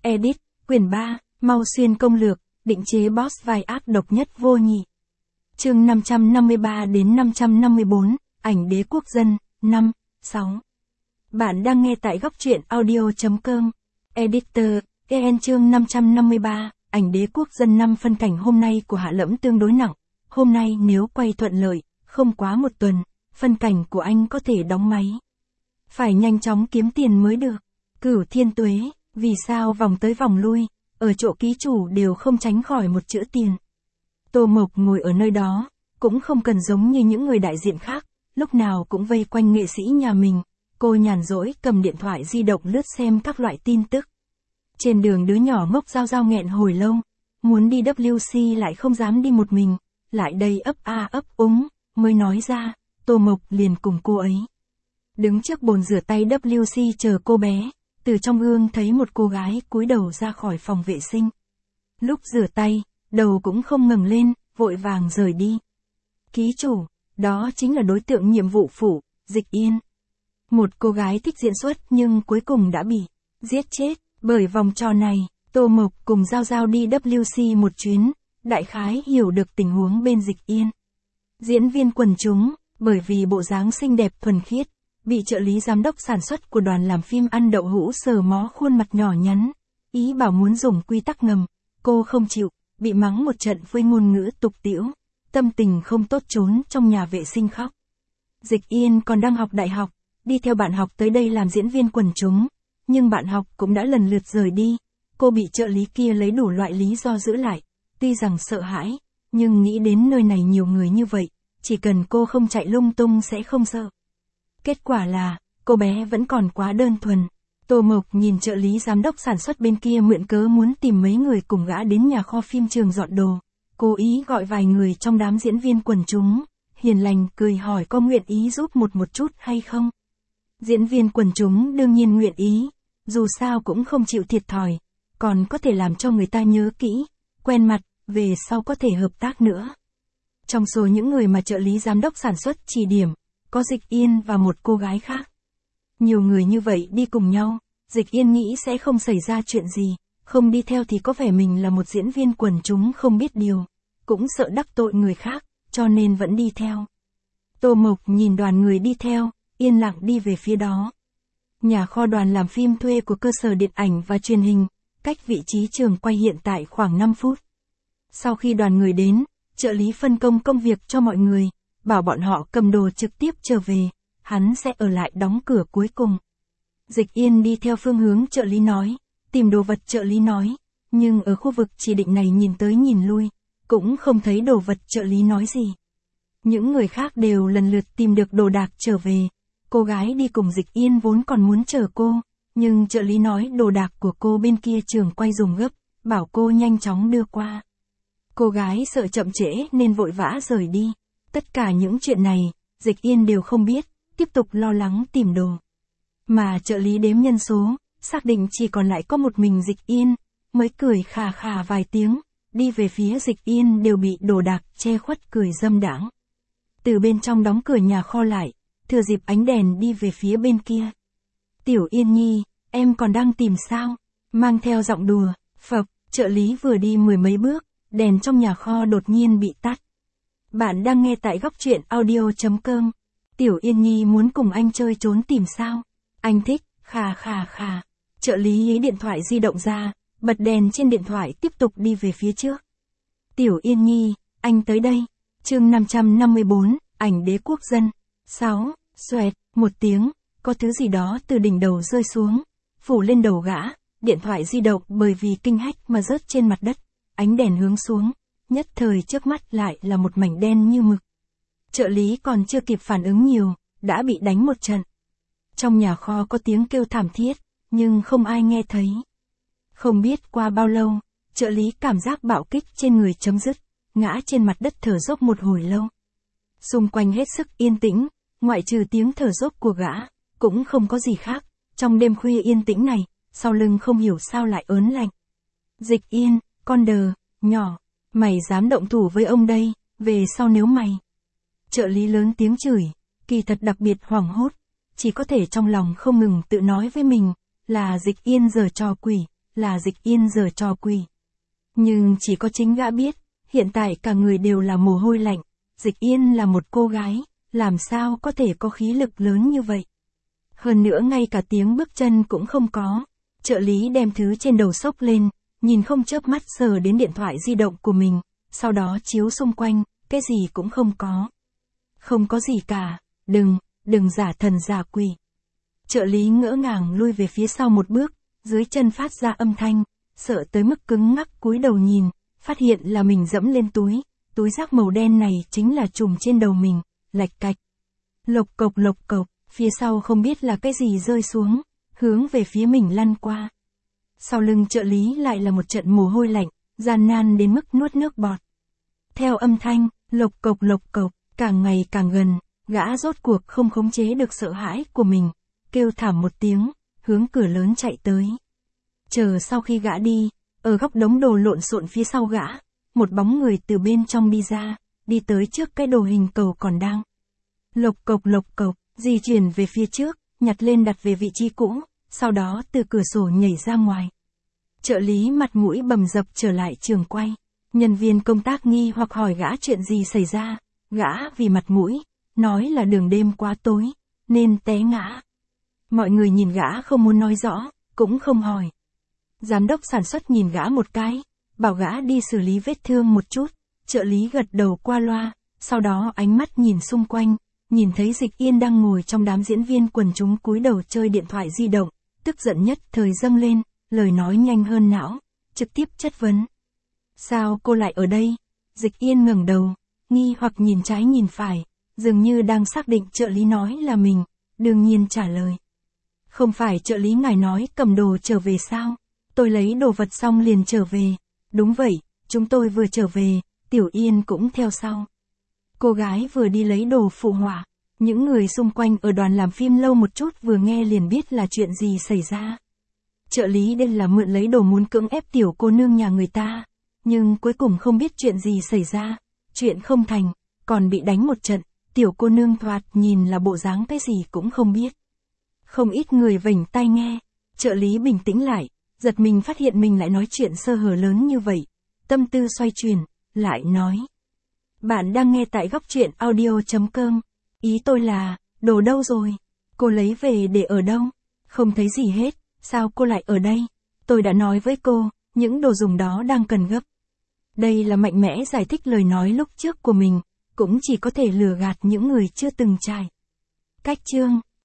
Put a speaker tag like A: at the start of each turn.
A: Edit, quyển 3, Mau Xuyên công lược, định chế boss vai ác độc nhất vô nhị. Chương 553 đến 554, ảnh đế quốc dân, 5, 6. Bạn đang nghe tại góc truyện audio.com. Editor, EN chương 553, ảnh đế quốc dân 5 phân cảnh hôm nay của Hạ Lẫm tương đối nặng. Hôm nay nếu quay thuận lợi, không quá một tuần, phân cảnh của anh có thể đóng máy. Phải nhanh chóng kiếm tiền mới được. Cửu Thiên Tuế, vì sao vòng tới vòng lui, ở chỗ ký chủ đều không tránh khỏi một chữ tiền. Tô Mộc ngồi ở nơi đó, cũng không cần giống như những người đại diện khác, lúc nào cũng vây quanh nghệ sĩ nhà mình. Cô nhàn rỗi cầm điện thoại di động lướt xem các loại tin tức. Trên đường đứa nhỏ ngốc Giao Giao nghẹn hồi lâu, muốn đi WC lại không dám đi một mình, lại đây ấp a ấp úng, mới nói ra, Tô Mộc liền cùng cô ấy. Đứng trước bồn rửa tay WC chờ cô bé, từ trong gương thấy một cô gái cúi đầu ra khỏi phòng vệ sinh. Lúc rửa tay, đầu cũng không ngẩng lên, vội vàng rời đi. Ký chủ, đó chính là đối tượng nhiệm vụ phụ, Dịch Yên. Một cô gái thích diễn xuất nhưng cuối cùng đã bị giết chết bởi vòng tròn này. Tô Mộc cùng Giao Giao đi WC một chuyến, đại khái hiểu được tình huống bên Dịch Yên. Diễn viên quần chúng, bởi vì bộ dáng xinh đẹp thuần khiết, bị trợ lý giám đốc sản xuất của đoàn làm phim ăn đậu hũ sờ mó khuôn mặt nhỏ nhắn, ý bảo muốn dùng quy tắc ngầm, cô không chịu, bị mắng một trận với ngôn ngữ tục tĩu, tâm tình không tốt trốn trong nhà vệ sinh khóc. Dịch Yên còn đang học đại học, đi theo bạn học tới đây làm diễn viên quần chúng, nhưng bạn học cũng đã lần lượt rời đi, cô bị trợ lý kia lấy đủ loại lý do giữ lại, tuy rằng sợ hãi, nhưng nghĩ đến nơi này nhiều người như vậy, chỉ cần cô không chạy lung tung sẽ không sợ. Kết quả là, cô bé vẫn còn quá đơn thuần. Tô Mộc nhìn trợ lý giám đốc sản xuất bên kia mượn cớ muốn tìm mấy người cùng gã đến nhà kho phim trường dọn đồ, cố ý gọi vài người trong đám diễn viên quần chúng, hiền lành cười hỏi có nguyện ý giúp một chút hay không. Diễn viên quần chúng đương nhiên nguyện ý, dù sao cũng không chịu thiệt thòi, còn có thể làm cho người ta nhớ kỹ, quen mặt, về sau có thể hợp tác nữa. Trong số những người mà trợ lý giám đốc sản xuất chỉ điểm, có Dịch Yên và một cô gái khác. Nhiều người như vậy đi cùng nhau, Dịch Yên nghĩ sẽ không xảy ra chuyện gì, không đi theo thì có vẻ mình là một diễn viên quần chúng không biết điều, cũng sợ đắc tội người khác, cho nên vẫn đi theo. Tô Mộc nhìn đoàn người đi theo, yên lặng đi về phía đó. Nhà kho đoàn làm phim thuê của cơ sở điện ảnh và truyền hình, cách vị trí trường quay hiện tại khoảng 5 phút. Sau khi đoàn người đến, trợ lý phân công công việc cho mọi người, bảo bọn họ cầm đồ trực tiếp trở về, hắn sẽ ở lại đóng cửa cuối cùng. Dịch Yên đi theo phương hướng trợ lý nói, tìm đồ vật trợ lý nói, nhưng ở khu vực chỉ định này nhìn tới nhìn lui, cũng không thấy đồ vật trợ lý nói gì. Những người khác đều lần lượt tìm được đồ đạc trở về, cô gái đi cùng Dịch Yên vốn còn muốn chờ cô, nhưng trợ lý nói đồ đạc của cô bên kia trường quay dùng gấp, bảo cô nhanh chóng đưa qua. Cô gái sợ chậm trễ nên vội vã rời đi. Tất cả những chuyện này, Dịch Yên đều không biết, tiếp tục lo lắng tìm đồ. Mà trợ lý đếm nhân số, xác định chỉ còn lại có một mình Dịch Yên, mới cười khà khà vài tiếng, đi về phía Dịch Yên đều bị đồ đạc che khuất cười dâm đãng. Từ bên trong đóng cửa nhà kho lại, thừa dịp ánh đèn đi về phía bên kia. Tiểu Yên Nhi, em còn đang tìm sao? Mang theo giọng đùa, phập, trợ lý vừa đi mười mấy bước, đèn trong nhà kho đột nhiên bị tắt. Bạn đang nghe tại góc truyện audio.com. Tiểu Yên Nhi muốn cùng anh chơi trốn tìm sao? Anh thích, khà khà khà. Trợ lý lấy điện thoại di động ra, bật đèn trên điện thoại tiếp tục đi về phía trước. Tiểu Yên Nhi, anh tới đây. Chương 554, ảnh đế quốc dân. 6, xoẹt, một tiếng, có thứ gì đó từ đỉnh đầu rơi xuống, phủ lên đầu gã, điện thoại di động bởi vì kinh hách mà rớt trên mặt đất, ánh đèn hướng xuống. Nhất thời trước mắt lại là một mảnh đen như mực. Trợ lý còn chưa kịp phản ứng nhiều, đã bị đánh một trận. Trong nhà kho có tiếng kêu thảm thiết, nhưng không ai nghe thấy. Không biết qua bao lâu, trợ lý cảm giác bạo kích trên người chấm dứt, ngã trên mặt đất thở dốc một hồi lâu. Xung quanh hết sức yên tĩnh, ngoại trừ tiếng thở dốc của gã, cũng không có gì khác. Trong đêm khuya yên tĩnh này, sau lưng không hiểu sao lại ớn lạnh. Dịch Yên, con đờ, nhỏ. Mày dám động thủ với ông đây, về sau nếu mày. Trợ lý lớn tiếng chửi, kỳ thật đặc biệt hoảng hốt, chỉ có thể trong lòng không ngừng tự nói với mình, là Dịch Yên giở trò quỷ, là Dịch Yên giở trò quỷ. Nhưng chỉ có chính gã biết, hiện tại cả người đều là mồ hôi lạnh, Dịch Yên là một cô gái, làm sao có thể có khí lực lớn như vậy. Hơn nữa ngay cả tiếng bước chân cũng không có. Trợ lý đem thứ trên đầu xốc lên, nhìn không chớp mắt sờ đến điện thoại di động của mình, sau đó chiếu xung quanh, cái gì cũng không có. Không có gì cả, đừng giả thần giả quỷ. Trợ lý ngỡ ngàng lui về phía sau một bước, dưới chân phát ra âm thanh, sợ tới mức cứng ngắc cúi đầu nhìn, phát hiện là mình dẫm lên túi rác màu đen này chính là trùm trên đầu mình, lạch cạch. Lộc cộc, phía sau không biết là cái gì rơi xuống, hướng về phía mình lăn qua. Sau lưng trợ lý lại là một trận mồ hôi lạnh, gian nan đến mức nuốt nước bọt. Theo âm thanh, lộc cộc, càng ngày càng gần, gã rốt cuộc không khống chế được sợ hãi của mình, kêu thảm một tiếng, hướng cửa lớn chạy tới. Chờ sau khi gã đi, ở góc đống đồ lộn xộn phía sau gã, một bóng người từ bên trong đi ra, đi tới trước cái đồ hình cầu còn đang. Lộc cộc, di chuyển về phía trước, nhặt lên đặt về vị trí cũ, sau đó từ cửa sổ nhảy ra ngoài. Trợ lý mặt mũi bầm dập trở lại trường quay. Nhân viên công tác nghi hoặc hỏi gã chuyện gì xảy ra, gã vì mặt mũi, nói là đường đêm quá tối, nên té ngã. Mọi người nhìn gã không muốn nói rõ, cũng không hỏi. Giám đốc sản xuất nhìn gã một cái, bảo gã đi xử lý vết thương một chút, trợ lý gật đầu qua loa, sau đó ánh mắt nhìn xung quanh, nhìn thấy Dịch Yên đang ngồi trong đám diễn viên quần chúng cúi đầu chơi điện thoại di động, tức giận nhất thời dâng lên, lời nói nhanh hơn não, trực tiếp chất vấn. Sao cô lại ở đây? Dịch Yên ngẩng đầu, nghi hoặc nhìn trái nhìn phải, dường như đang xác định trợ lý nói là mình, đương nhiên trả lời. Không phải trợ lý ngài nói cầm đồ trở về sao? Tôi lấy đồ vật xong liền trở về. Đúng vậy, chúng tôi vừa trở về, Tiểu Yên cũng theo sau. Cô gái vừa đi lấy đồ phụ họa, những người xung quanh ở đoàn làm phim lâu một chút vừa nghe liền biết là chuyện gì xảy ra. Trợ lý đây là mượn lấy đồ muốn cưỡng ép tiểu cô nương nhà người ta, nhưng cuối cùng không biết chuyện gì xảy ra, chuyện không thành, còn bị đánh một trận, tiểu cô nương thoạt nhìn là bộ dáng cái gì cũng không biết. Không ít người vểnh tai nghe, trợ lý bình tĩnh lại, giật mình phát hiện mình lại nói chuyện sơ hở lớn như vậy, tâm tư xoay chuyển, lại nói. Bạn đang nghe tại góc truyện audio.com, ý tôi là, đồ đâu rồi? Cô lấy về để ở đâu? Không thấy gì hết, sao cô lại ở đây? Tôi đã nói với cô, những đồ dùng đó đang cần gấp. Đây là mạnh mẽ giải thích lời nói lúc trước của mình, cũng chỉ có thể lừa gạt những người chưa từng trải. Cách chương